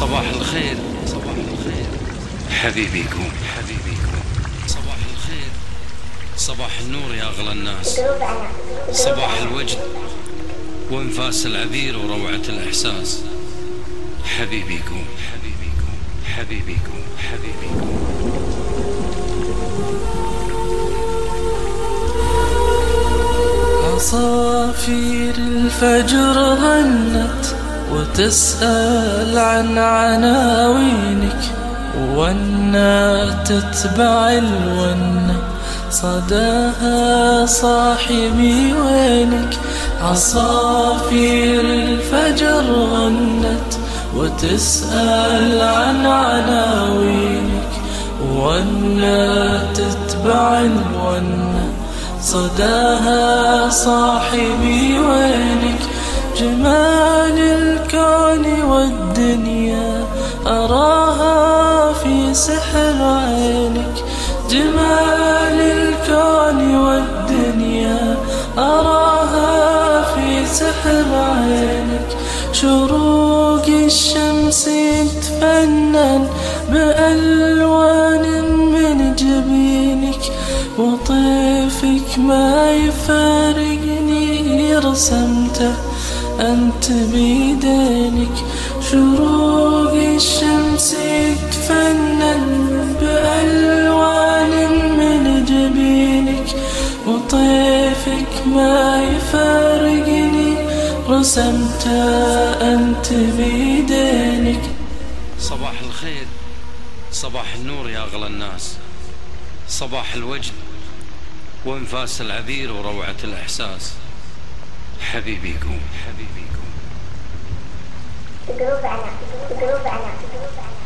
صباح الخير صباح الخير حبيبيكم حبيبيكم. صباح الخير صباح النور يا أغلى الناس. صباح الوجد وانفاس العبير وروعة الإحساس. حبيبيكم حبيبيكم حبيبيكم حبيبيكم. عصافير الفجر غنت وتسأل عن عناوينك، والنا تتبع الونة صداها صاحبي وينك. عصافير الفجر غنت وتسأل عن عناوينك، والنا تتبع الونة صداها صاحبي وينك. جمال الكون والدنيا أراها في سحر عينك. جمال الكون والدنيا أراها في سحر عينك. شروق الشمس يتفنن بألوان من جبينك، وطيفك ما يفارقني رسمته أنت بيدينك. شروق الشمس يتفنن بألوان من جبينك، وطيفك ما يفارقني رسمته أنت بيدينك. صباح الخير صباح النور يا أغلى الناس. صباح الوجد وانفاس العبير وروعة الإحساس. حبيبيكم حبيبيكم.